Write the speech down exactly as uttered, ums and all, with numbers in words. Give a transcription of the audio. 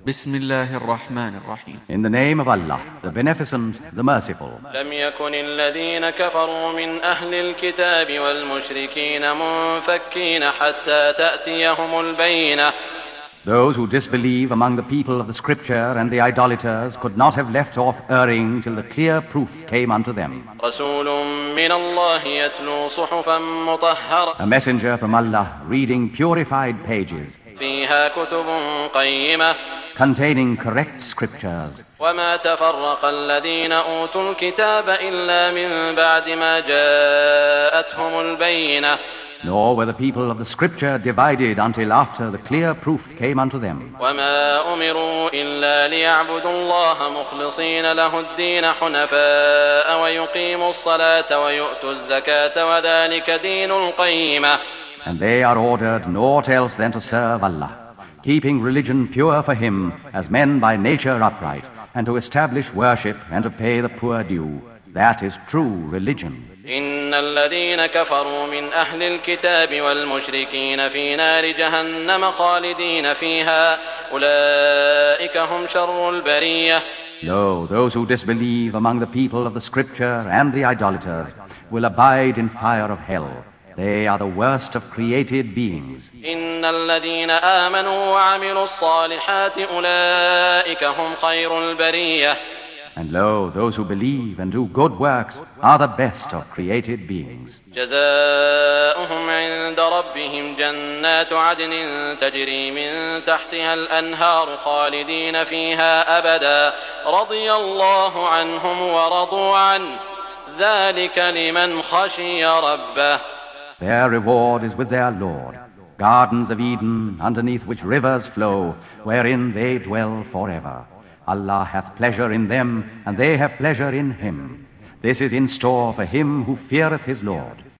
بسم الله الرحمن الرحيم. In the name of Allah, the Beneficent, the Merciful. لم يكن الذين كفروا من أهل الكتاب والمشركين منفكين حتى تأتيهم البينة. Those who disbelieve among the people of the Scripture and the idolaters could not have left off erring till the clear proof came unto them. رسول من الله يتلو صحفا مطهرة. A messenger from Allah reading purified pages فيها كتب قيمة. containing correct scriptures. وما تفرق الذين أوتوا الكتاب إلا من بعد ما جاءتهم البينة. Nor were the people of the Scripture divided until after the clear proof came unto them. وما أمروا إلا ليعبدوا الله مخلصين له الدين حنفاء ويقيموا الصلاة ويؤتوا الزكاة وذلك دين القيمة. And they are ordered naught else than to serve Allah, keeping religion pure for Him as men by nature upright, and to establish worship and to pay the poor due. That is true religion. إن الذين كفروا من أهل الكتاب والمشركين في نار جهنم خالدين فيها أولئك هم شر البرية. Lo, those who disbelieve among the people of the Scripture and the idolaters will abide in fire of hell. They are the worst of created beings. إن الذين آمنوا وعملوا الصالحات أولئك هم خير البرية. And lo, those who believe and do good works are the best of created beings. جزاؤهم عند ربهم جنات عدن تجري من تحتها الأنهار خالدين فيها أبدا رضي الله عنهم ورضوا عنه ذلك لمن خشي ربه. Their reward is with their Lord, gardens of Eden underneath which rivers flow, wherein they dwell forever. Allah hath pleasure in them, and they have pleasure in Him. This is in store for him who feareth his Lord.